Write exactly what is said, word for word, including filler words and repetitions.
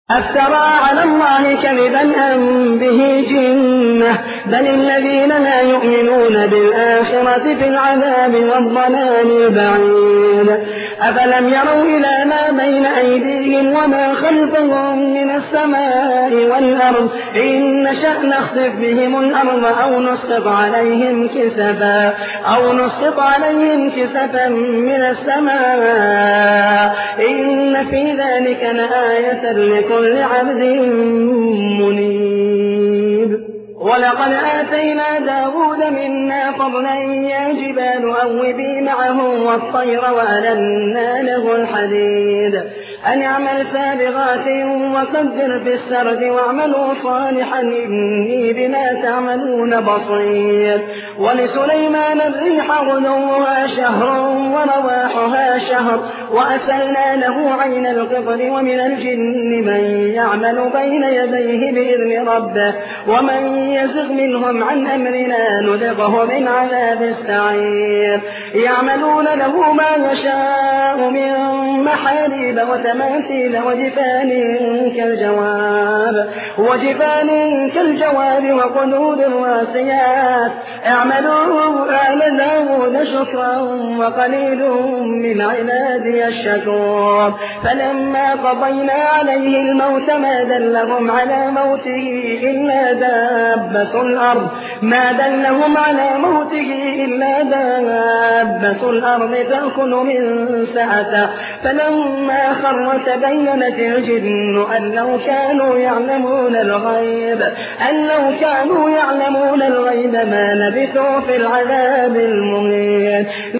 أفترى على الله كذبا أم به جنة بل الذين لا يؤمنون بالآخرة في العذاب والضلال البعيد. أفلم يروا إلى ما بين أيديهم وما خلفهم من السماء والأرض إن نشأ نخسف بهم الأرض أو نسقط عليهم كسفا أو نسقط عليهم كسفا من السماء إن في ذلك لآية لكل عبد منيب. ولقد آتينا داود منا فضلا يا جبال أوبي معه والطير وألنا له الحديد أن اعمل سابغات وقدر في السرد واعملوا صالحا إني بما تعملون بصير. ولسليمان الريح غدوها شهر ورواحها شهر وأسلنا له عين القطر ومن الجن من يعمل بين يديه بإذن ربه ومن يزغ منهم عن أمرنا نذقه من عذاب السعير. يعملون له ما يشاء من محاريب وتماثيل وجفان كالجواب وجفان كالجواب وقدور الراسيات اعملوا آل داود شكرا وقليل من عبادي الشكور. فلما قضينا عليه الموت ما دلهم على موته إلا دابة الأرض ما دلهم على موته إلا دابة الأرض تأكل من سأته. فلما خر تبينت الجن أن لو كانوا يعلمون الغيب أن لو كانوا يعلمون الغيب ما لبثوا في العذاب المهين.